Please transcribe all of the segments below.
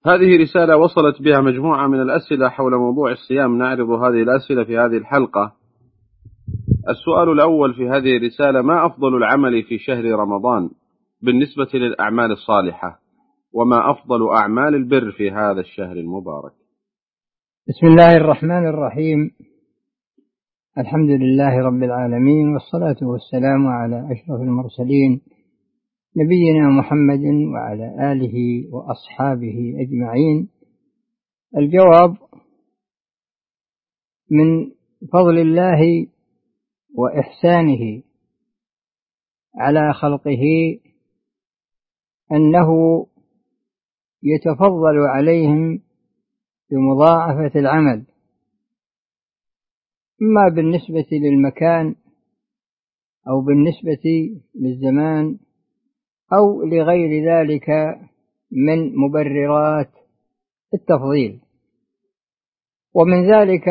هذه رسالة وصلت بها مجموعة من الأسئلة حول موضوع الصيام، نعرض هذه الأسئلة في هذه الحلقة. السؤال الأول في هذه الرسالة: ما أفضل العمل في شهر رمضان بالنسبة للأعمال الصالحة؟ وما أفضل أعمال البر في هذا الشهر المبارك؟ بسم الله الرحمن الرحيم. الحمد لله رب العالمين، والصلاة والسلام على أشرف المرسلين نبينا محمد وعلى آله وأصحابه أجمعين. الجواب: من فضل الله وإحسانه على خلقه أنه يتفضل عليهم بمضاعفة العمل، إما بالنسبة للمكان أو بالنسبة للزمان أو لغير ذلك من مبررات التفضيل. ومن ذلك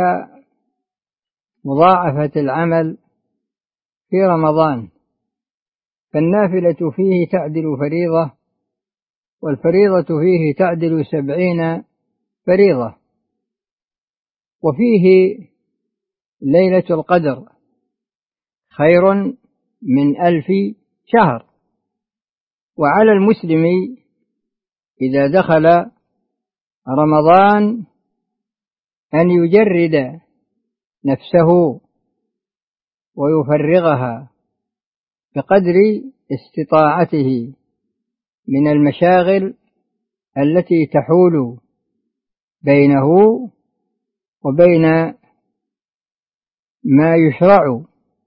مضاعفة العمل في رمضان، فالنافلة فيه تعدل فريضة، والفريضة فيه تعدل 70 فريضة. وفيه ليلة القدر خير من 1000 شهر. وعلى المسلم إذا دخل رمضان أن يجرد نفسه ويفرغها بقدر استطاعته من المشاغل التي تحول بينه وبين ما يشرع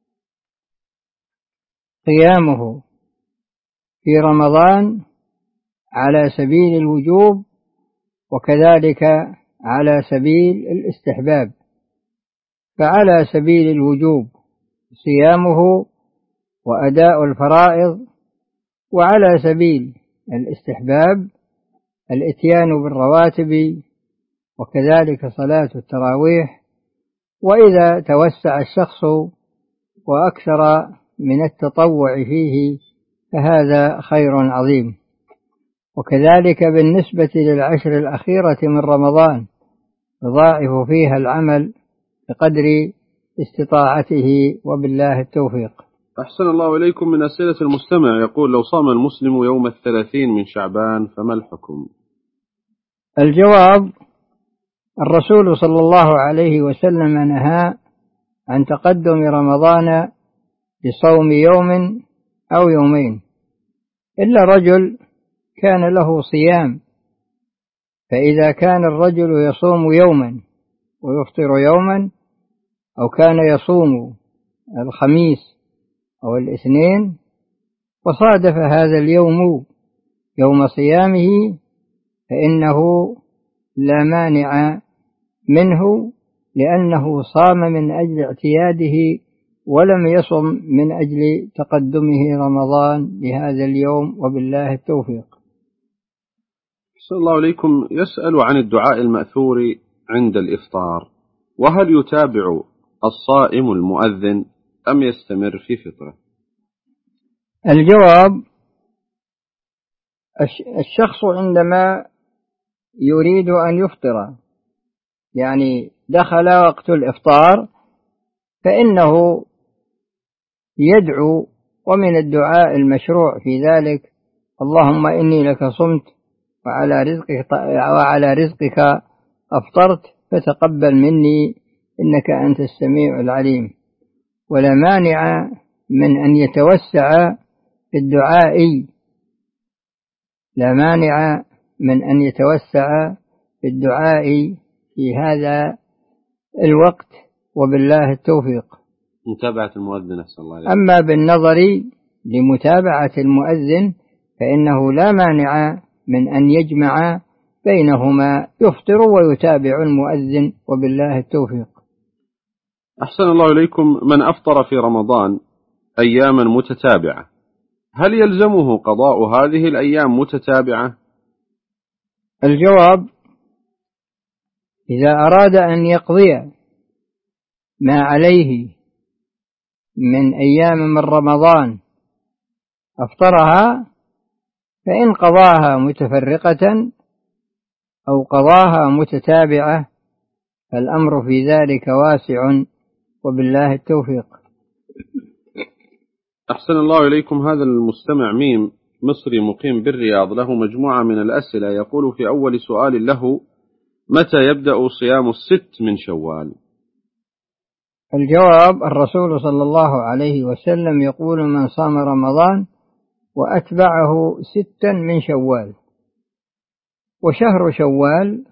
قيامه في رمضان على سبيل الوجوب، وكذلك على سبيل الاستحباب. فعلى سبيل الوجوب صيامه وأداء الفرائض، وعلى سبيل الاستحباب الإتيان بالرواتب وكذلك صلاة التراويح. وإذا توسع الشخص وأكثر من التطوع فيه فهذا خير عظيم. وكذلك بالنسبة للعشر الأخيرة من رمضان يضاعف فيها العمل بقدر استطاعته، وبالله التوفيق. أحسن الله إليكم. من أسئلة المستمع يقول: لو صام المسلم يوم 30 من شعبان فما الحكم؟ الجواب: الرسول صلى الله عليه وسلم نهى عن تقدم رمضان بصوم يوم أو يومين، إلا رجل كان له صيام. فإذا كان الرجل يصوم يوما ويفطر يوما، أو كان يصوم الخميس أو الاثنين وصادف هذا اليوم يوم صيامه، فإنه لا مانع منه، لأنه صام من أجل اعتياده ولم يصم من أجل تقدمه رمضان بهذا اليوم، وبالله التوفيق. أحسن الله إليكم. يسأل عن الدعاء المأثور عند الإفطار، وهل يتابع الصائم المؤذن أم يستمر في فطره؟ الجواب: الشخص عندما يريد أن يفطر، يعني دخل وقت الإفطار، فإنه يدعو، ومن الدعاء المشروع في ذلك: اللهم إني لك صمت وعلى رزقك أفطرت فتقبل مني إنك أنت السميع العليم. ولا مانع من أن يتوسع في الدعاء، لا مانع من أن يتوسع في الدعاء في هذا الوقت، وبالله التوفيق. متابعة المؤذن أحسن الله عليك. أما بالنظر لمتابعة المؤذن فإنه لا مانع من أن يجمع بينهما، يفطر ويتابع المؤذن، وبالله التوفيق. أحسن الله إليكم. من أفطر في رمضان أياما متتابعة، هل يلزمه قضاء هذه الأيام متتابعة؟ الجواب: إذا أراد أن يقضي ما عليه من أيام من رمضان أفطرها، فإن قضاها متفرقة أو قضاها متتابعة، فالأمر في ذلك واسع، وبالله التوفيق. أحسن الله إليكم. هذا المستمع ميم مصري مقيم بالرياض له مجموعة من الأسئلة، يقول في أول سؤال له: متى يبدأ صيام 6 من شوال؟ الجواب: الرسول صلى الله عليه وسلم يقول: من صام رمضان وأتبعه 6 من شوال. وشهر شوال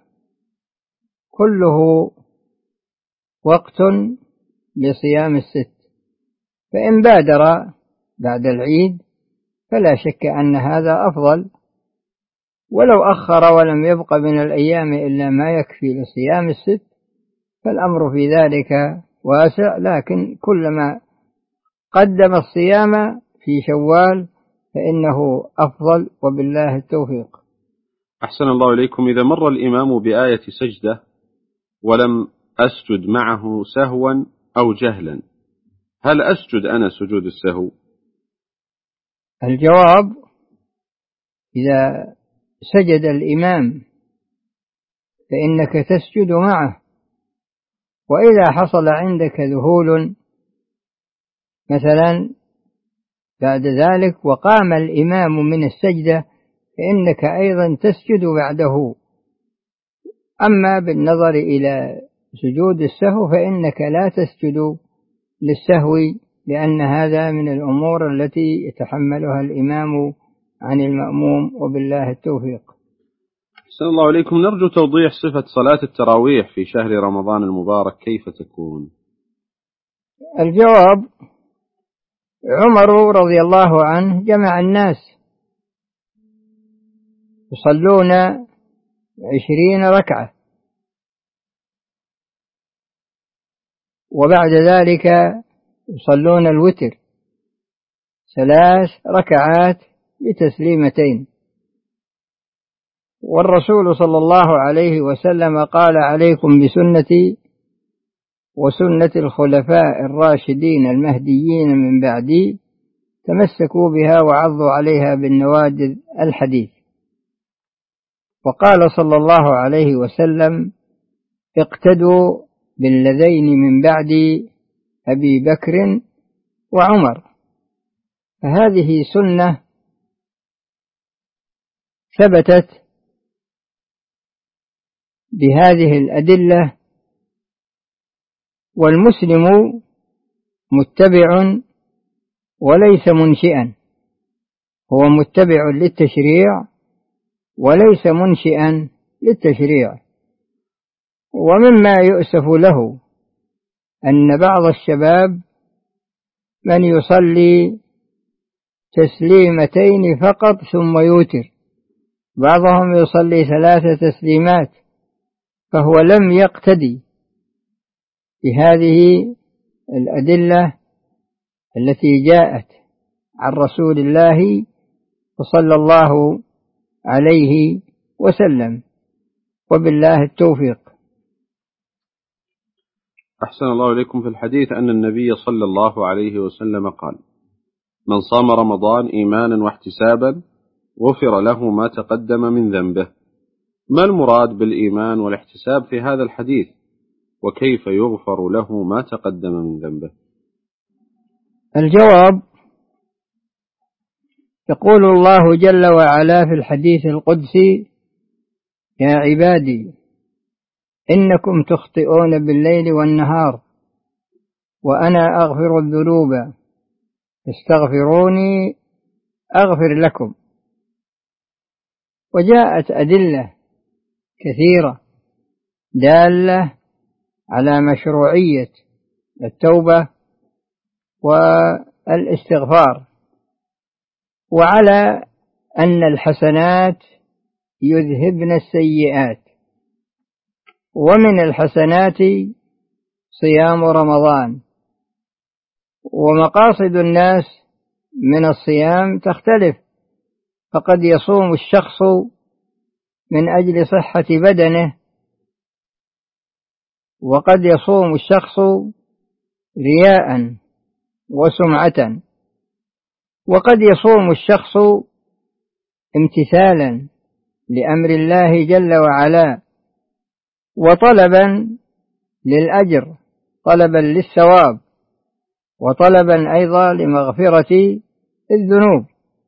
كله وقت لصيام 6، فإن بادر بعد العيد فلا شك أن هذا أفضل، ولو أخر ولم يبق من الأيام إلا ما يكفي لصيام 6 فالأمر في ذلك واسع، لكن كلما قدم الصيام في شوال فإنه أفضل، وبالله التوفيق. أحسن الله إليكم. إذا مر الإمام بآية سجدة ولم أسجد معه سهوا أو جهلا، هل أسجد أنا سجود السهو؟ الجواب: إذا سجد الإمام فإنك تسجد معه، وإذا حصل عندك ذهول مثلا بعد ذلك وقام الإمام من السجدة فإنك أيضا تسجد بعده. أما بالنظر إلى سجود السهو فإنك لا تسجد للسهو، لأن هذا من الأمور التي يتحملها الإمام عن المأموم، وبالله التوفيق. أحسن الله إليكم. نرجو توضيح صفة صلاة التراويح في شهر رمضان المبارك، كيف تكون؟ الجواب: عمر رضي الله عنه جمع الناس يصلون 20 ركعة، وبعد ذلك يصلون الوتر 3 ركعات بتسليمتين. والرسول صلى الله عليه وسلم قال: عليكم بسنتي وسنة الخلفاء الراشدين المهديين من بعدي، تمسكوا بها وعضوا عليها بالنواجذ، الحديث. وقال صلى الله عليه وسلم: اقتدوا بالذين من بعدي أبي بكر وعمر. فهذه سنة ثبتت بهذه الأدلة، والمسلم متبع وليس منشئا، هو متبع للتشريع وليس منشئا للتشريع. ومما يؤسف له أن بعض الشباب من يصلي تسليمتين فقط ثم يوتر، بعضهم يصلي 3 تسليمات، فهو لم يقتدي بهذه الأدلة التي جاءت عن رسول الله صلى الله عليه وسلم، وبالله التوفيق. أحسن الله إليكم. في الحديث أن النبي صلى الله عليه وسلم قال: من صام رمضان إيمانا واحتسابا غفر له ما تقدم من ذنبه. ما المراد بالإيمان والاحتساب في هذا الحديث، وكيف يغفر له ما تقدم من ذنبه؟ الجواب: يقول الله جل وعلا في الحديث القدسي: يا عبادي إنكم تخطئون بالليل والنهار وأنا أغفر الذنوب فاستغفروني أغفر لكم. وجاءت أدلة كثيرة دالة على مشروعية التوبة والاستغفار، وعلى أن الحسنات يذهبن السيئات، ومن الحسنات صيام رمضان. ومقاصد الناس من الصيام تختلف، فقد يصوم الشخص من أجل صحة بدنه، وقد يصوم الشخص رياء وسمعة، وقد يصوم الشخص امتثالا لأمر الله جل وعلا، وطلبا للأجر، طلبا للثواب، وطلبا أيضا لمغفرة الذنوب،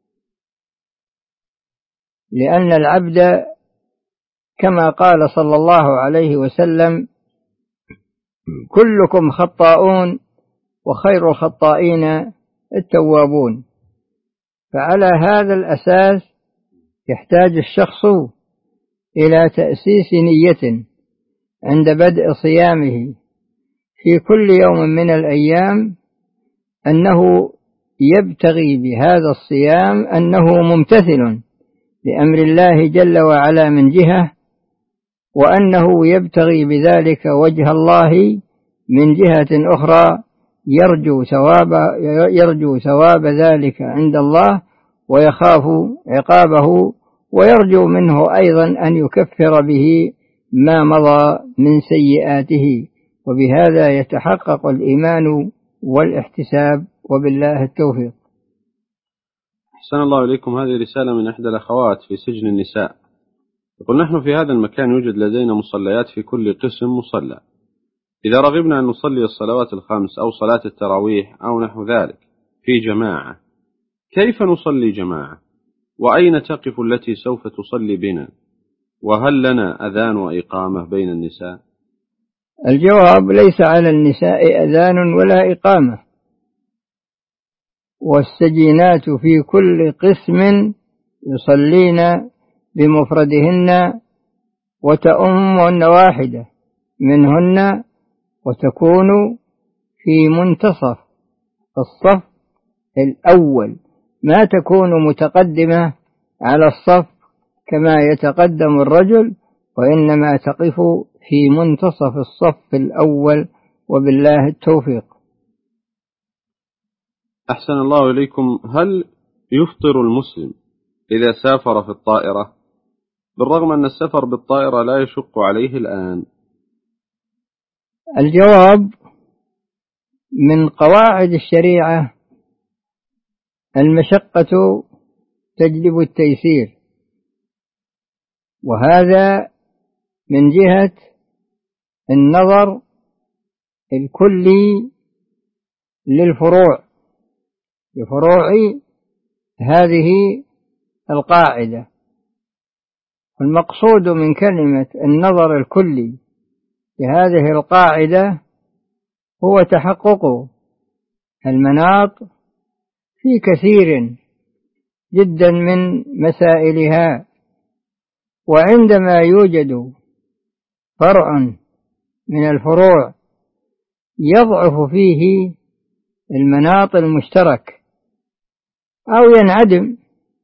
لأن العبد كما قال صلى الله عليه وسلم: كلكم خطاؤون وخير الخطائين التوابون. فعلى هذا الأساس يحتاج الشخص إلى تأسيس نية عند بدء صيامه في كل يوم من الأيام، أنه يبتغي بهذا الصيام أنه ممتثل لأمر الله جل وعلا من جهة، وأنه يبتغي بذلك وجه الله من جهة أخرى، يرجو ثواب ذلك عند الله، ويخاف عقابه، ويرجو منه أيضا أن يكفر به ما مضى من سيئاته. وبهذا يتحقق الإيمان والاحتساب، وبالله التوفيق. أحسن الله إليكم. هذه رسالة من إحدى الأخوات في سجن النساء، يقول: نحن في هذا المكان يوجد لدينا مصليات في كل قسم مصلى. إذا رغبنا أن نصلي الصلوات الخمس أو صلاة التراويح أو نحو ذلك في جماعة، كيف نصلي جماعة؟ وأين تقف التي سوف تصلي بنا؟ وهل لنا أذان وإقامة بين النساء؟ الجواب: ليس على النساء أذان ولا إقامة، والسجينات في كل قسم يصلين بمفردهن، وتؤمهن واحدة منهن، وتكون في منتصف الصف الأول، ما تكون متقدمة على الصف كما يتقدم الرجل، وإنما تقف في منتصف الصف الأول، وبالله التوفيق. أحسن الله إليكم. هل يفطر المسلم إذا سافر في الطائرة، بالرغم أن السفر بالطائرة لا يشق عليه الآن؟ الجواب: من قواعد الشريعة المشقة تجلب التيسير، وهذا من جهة النظر الكلي للفروع، لفروع هذه القاعدة. المقصود من كلمة النظر الكلي لهذه القاعدة هو تحقق المناط في كثير جدا من مسائلها، وعندما يوجد فرع من الفروع يضعف فيه المناط المشترك أو ينعدم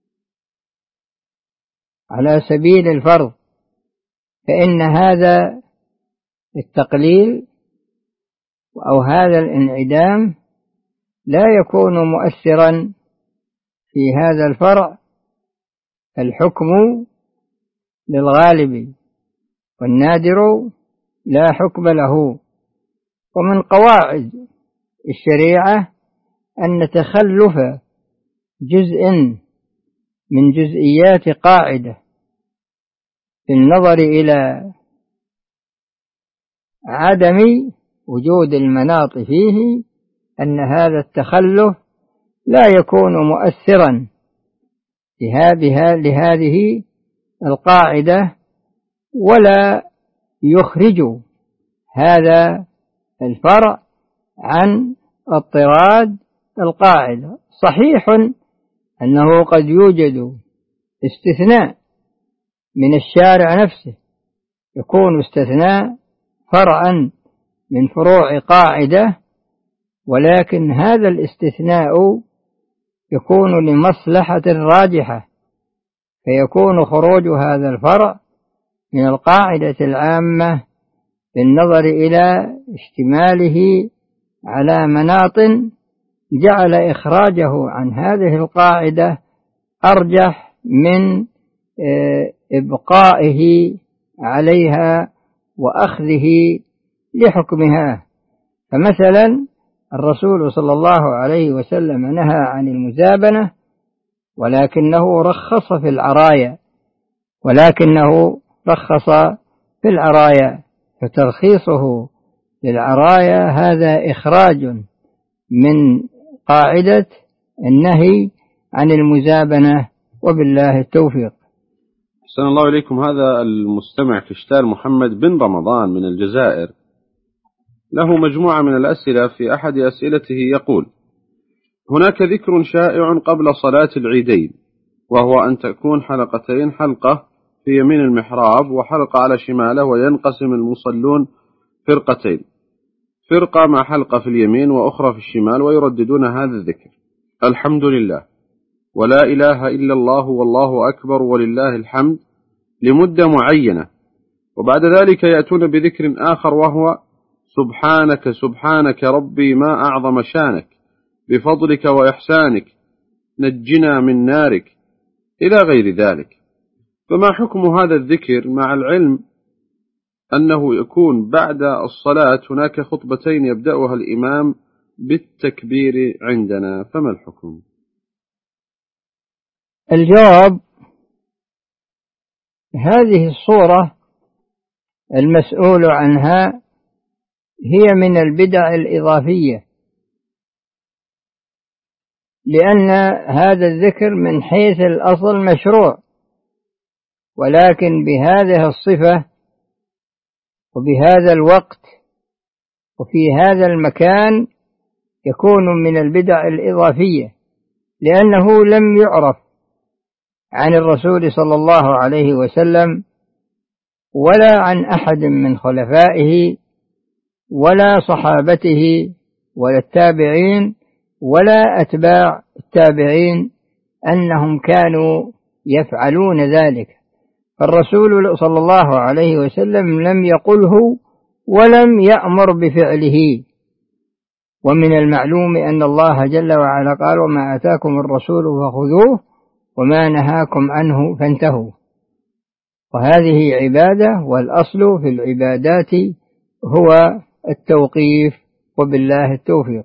على سبيل الفرض، فإن هذا التقليل أو هذا الانعدام لا يكون مؤثرا في هذا الفرع. الحكم للغالب، والنادر لا حكم له. ومن قواعد الشريعة أن تخلف جزء من جزئيات قاعدة في النظر إلى عدم وجود المناط فيه، أن هذا التخلف لا يكون مؤثرا لهذه القاعدة، ولا يخرج هذا الفرع عن اضطراد القاعدة. صحيح أنه قد يوجد استثناء من الشارع نفسه، يكون استثناء فرعا من فروع قاعدة، ولكن هذا الاستثناء يكون لمصلحة راجحة، فيكون خروج هذا الفرع من القاعدة العامة بالنظر إلى اشتماله على مناط جعل إخراجه عن هذه القاعدة أرجح من إبقائه عليها وأخذه لحكمها. فمثلا الرسول صلى الله عليه وسلم نهى عن المزابنة، ولكنه رخص في العرايا، ولكنه رخص في العرايا، فترخيصه للعرايا هذا إخراج من قاعدة النهي عن المزابنة، وبالله التوفيق. أحسن الله إليكم. هذا المستمع كشتال محمد بن رمضان من الجزائر له مجموعة من الأسئلة. في أحد أسئلته يقول: هناك ذكر شائع قبل صلاة العيدين، وهو أن تكون حلقتين، حلقة في يمين المحراب وحلقة على شماله، وينقسم المصلون فرقتين، فرقة مع حلقة في اليمين وأخرى في الشمال، ويرددون هذا الذكر: الحمد لله ولا إله إلا الله والله أكبر ولله الحمد، لمدة معينة، وبعد ذلك يأتون بذكر آخر وهو: سبحانك سبحانك ربي ما أعظم شانك، بفضلك وإحسانك نجنا من نارك، إلى غير ذلك. فما حكم هذا الذكر، مع العلم أنه يكون بعد الصلاة هناك خطبتين يبدأها الإمام بالتكبير عندنا، فما الحكم؟ الجواب: هذه الصورة المسؤول عنها هي من البدع الإضافية، لأن هذا الذكر من حيث الأصل مشروع، ولكن بهذه الصفة وبهذا الوقت وفي هذا المكان يكون من البدع الإضافية، لأنه لم يعرف عن الرسول صلى الله عليه وسلم ولا عن أحد من خلفائه ولا صحابته ولا التابعين ولا أتباع التابعين أنهم كانوا يفعلون ذلك. فالرسول صلى الله عليه وسلم لم يقله ولم يأمر بفعله. ومن المعلوم أن الله جل وعلا قال: وما آتاكم الرسول فخذوه وما نهاكم عنه فانتهوا. وهذه عبادة، والأصل في العبادات هو التوقيف، وبالله التوفيق.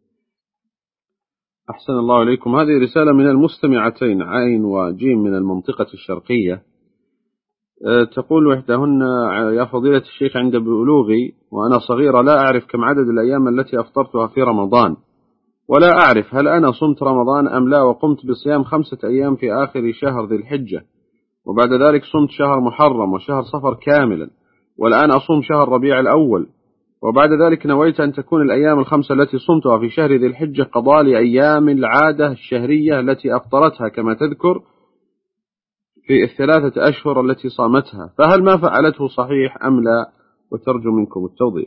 أحسن الله إليكم. هذه رسالة من المستمعتين عين وجيم من المنطقة الشرقية. تقول إحداهن: يا فضيلة الشيخ، عند بلوغي وأنا صغيرة لا أعرف كم عدد الأيام التي أفطرتها في رمضان، ولا أعرف هل أنا صمت رمضان أم لا، وقمت بصيام 5 أيام في آخر شهر ذي الحجة، وبعد ذلك صمت شهر محرم وشهر صفر كاملا، والآن أصوم شهر ربيع الأول، وبعد ذلك نويت أن تكون الأيام 5 التي صمتها في شهر ذي الحجة قضاء لأيام العادة الشهرية التي أفطرتها كما تذكر في 3 أشهر التي صامتها، فهل ما فعلته صحيح أم لا؟ وترجو منكم التوضيح.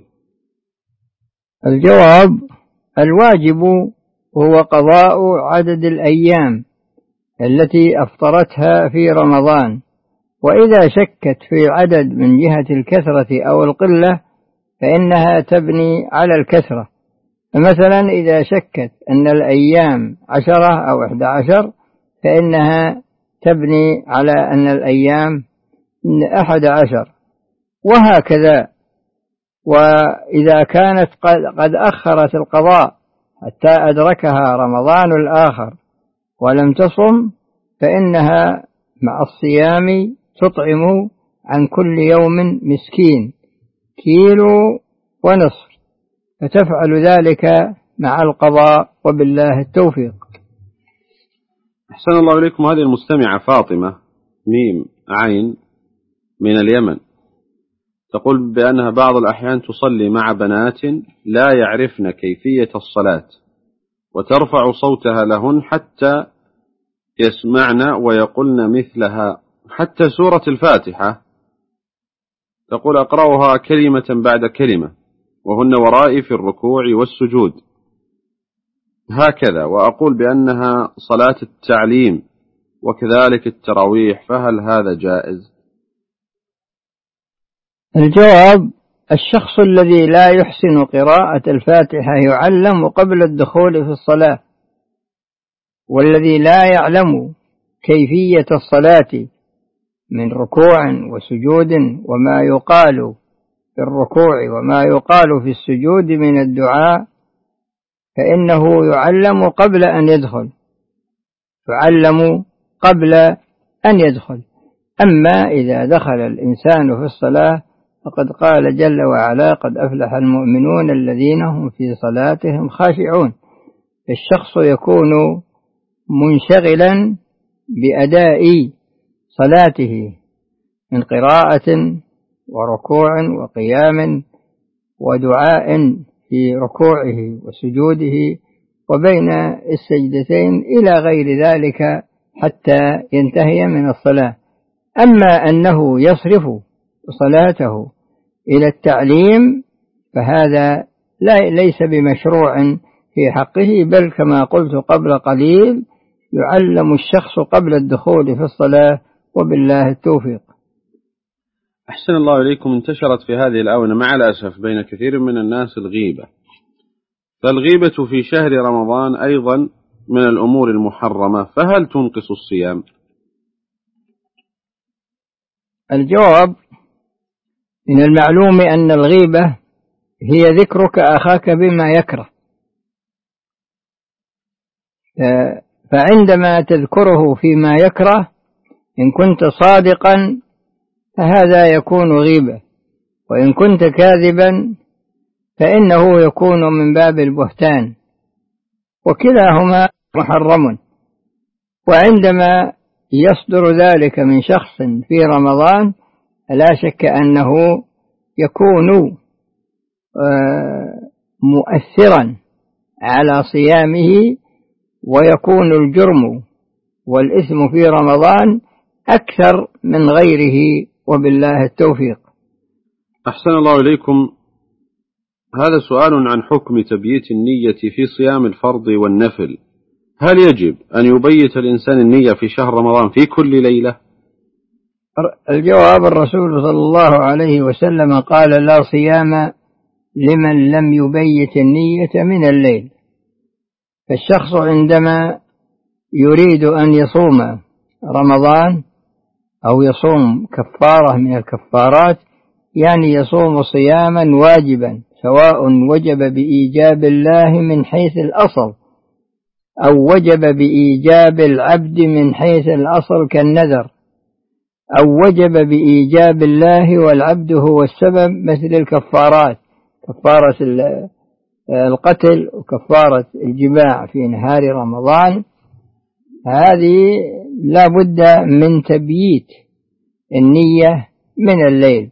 الجواب: الواجب هو قضاء عدد الأيام التي أفطرتها في رمضان، وإذا شكت في عدد من جهة الكثرة أو القلة فإنها تبني على الكثرة. فمثلا إذا شكت أن الأيام 10 أو 11 فإنها تبني على أن الأيام 11، وهكذا. وإذا كانت قد أخرت القضاء حتى أدركها رمضان الآخر ولم تصم فإنها مع الصيام تطعم عن كل يوم مسكين 1.5 كيلو، فتفعل ذلك مع القضاء، وبالله التوفيق. أحسن الله إليكم. هذه المستمعة فاطمة ميم عين من اليمن تقول بأنها بعض الأحيان تصلي مع بنات لا يعرفن كيفية الصلاة، وترفع صوتها لهن حتى يسمعن ويقولن مثلها، حتى سورة الفاتحة تقول أقرأها كلمة بعد كلمة وهن ورائي في الركوع والسجود هكذا، وأقول بأنها صلاة التعليم وكذلك التراويح، فهل هذا جائز؟ الجواب: الشخص الذي لا يحسن قراءة الفاتحة يعلم قبل الدخول في الصلاة، والذي لا يعلم كيفية الصلاة من ركوع وسجود وما يقال في الركوع وما يقال في السجود من الدعاء فإنه يعلم قبل أن يدخل، أما إذا دخل الإنسان في الصلاة فقد قال جل وعلا: قد أفلح المؤمنون الذين هم في صلاتهم خاشعون. الشخص يكون منشغلا بأداء صلاته من قراءة وركوع وقيام ودعاء في ركوعه وسجوده وبين السجدتين إلى غير ذلك حتى ينتهي من الصلاة. أما أنه يصرف صلاته إلى التعليم فهذا ليس بمشروع في حقه، بل كما قلت قبل قليل يعلم الشخص قبل الدخول في الصلاة، وبالله التوفيق. أحسن الله إليكم. انتشرت في هذه الآونة مع الأسف بين كثير من الناس الغيبة، فالغيبة في شهر رمضان أيضا من الأمور المحرمة، فهل تنقص الصيام؟ الجواب: من المعلوم أن الغيبة هي ذكرك أخاك بما يكره، فعندما تذكره فيما يكره إن كنت صادقا فهذا يكون غيبة، وإن كنت كاذبا فإنه يكون من باب البهتان، وكلاهما محرم. وعندما يصدر ذلك من شخص في رمضان لا شك أنه يكون مؤثرا على صيامه، ويكون الجرم والإثم في رمضان أكثر من غيره، وبالله التوفيق. أحسن الله إليكم. هذا سؤال عن حكم تبييت النية في صيام الفرض والنفل. هل يجب أن يبيت الإنسان النية في شهر رمضان في كل ليلة؟ الجواب: الرسول صلى الله عليه وسلم قال: لا صيام لمن لم يبيت النية من الليل. فالشخص عندما يريد أن يصوم رمضان أو يصوم كفارة من الكفارات، يعني يصوم صياما واجبا، سواء وجب بإيجاب الله من حيث الأصل أو وجب بإيجاب العبد من حيث الأصل كالنذر، أو وجب بإيجاب الله والعبد هو السبب، مثل الكفارات: كفارة القتل وكفارة الجماع في نهار رمضان. هذه لا بد من تبييت النية من الليل.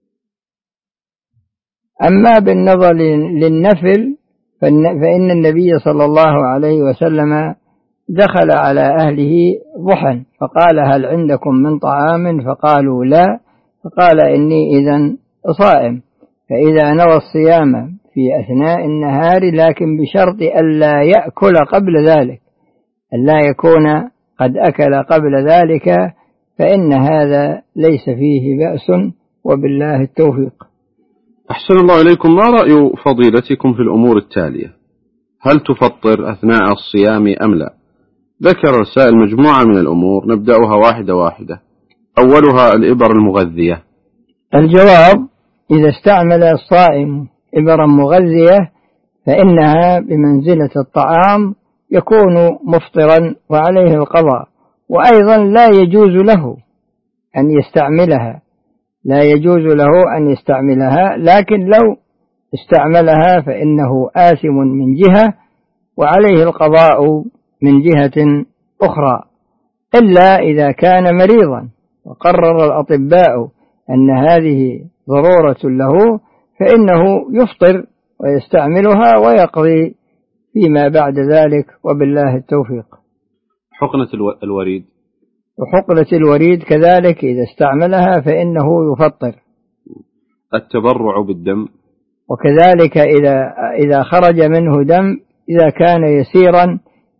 أما بالنظر للنفل فإن النبي صلى الله عليه وسلم دخل على أهله ضحى فقال: هل عندكم من طعام؟ فقالوا: لا. فقال: إني إذن صائم. فإذا نوى الصيام في أثناء النهار، لكن بشرط ألا يأكل قبل ذلك، ألا يكون قد أكل قبل ذلك، فإن هذا ليس فيه بأس، وبالله التوفيق. أحسن الله إليكم. ما رأي فضيلتكم في الأمور التالية؟ هل تفطر أثناء الصيام أم لا؟ ذكر السائل مجموعة من الأمور، نبدأها واحدة واحدة. أولها الإبر المغذية. الجواب: إذا استعمل الصائم إبرا مغذية فإنها بمنزلة الطعام، يكون مفطرا وعليه القضاء، وأيضا لا يجوز له أن يستعملها، لا يجوز له أن يستعملها، لكن لو استعملها فإنه آثم من جهة وعليه القضاء من جهة أخرى، إلا إذا كان مريضا وقرر الأطباء أن هذه ضرورة له فإنه يفطر ويستعملها ويقضي فيما بعد ذلك، وبالله التوفيق. حقنة الوريد. وحقنة الوريد كذلك إذا استعملها فإنه يفطر. التبرع بالدم. وكذلك إذا خرج منه دم إذا كان يسيرا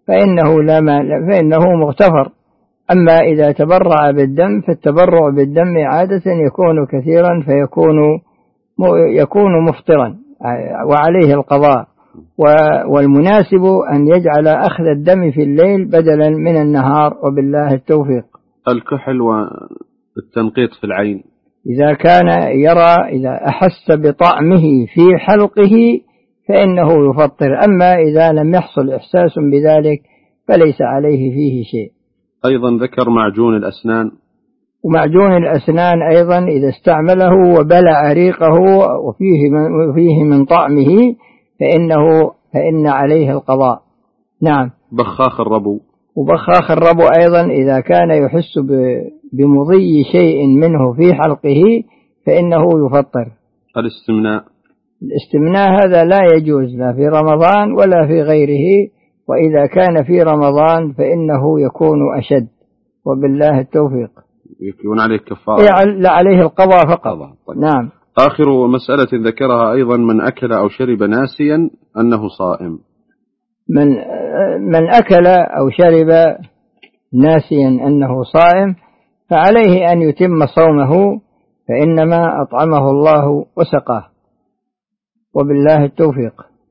فإنه مغتفر. أما إذا تبرع بالدم فالتبرع بالدم عادة يكون كثيرا فيكون مفطرا وعليه القضاء، والمناسب أن يجعل أخذ الدم في الليل بدلا من النهار، وبالله التوفيق. الكحل والتنقيط في العين. إذا كان يرى، إذا أحس بطعمه في حلقه فإنه يفطر، أما إذا لم يحصل إحساس بذلك فليس عليه فيه شيء. أيضا ذكر معجون الأسنان. ومعجون الأسنان أيضا إذا استعمله وبلع ريقه وفيه من طعمه فإن عليه القضاء. نعم. بخاخ الربو. وبخاخ الربو أيضا إذا كان يحس بمضي شيء منه في حلقه فإنه يفطر. الاستمناء هذا لا يجوز لا في رمضان ولا في غيره، وإذا كان في رمضان فإنه يكون أشد، وبالله التوفيق. يكون عليه كفارة؟ لا، عليه القضاء فقط. طيب. نعم. آخر مسألة ذكرها أيضا من أكل أو شرب ناسيا أنه صائم. من أكل أو شرب ناسيا أنه صائم فعليه أن يتم صومه، فإنما أطعمه الله وسقاه، وبالله التوفيق.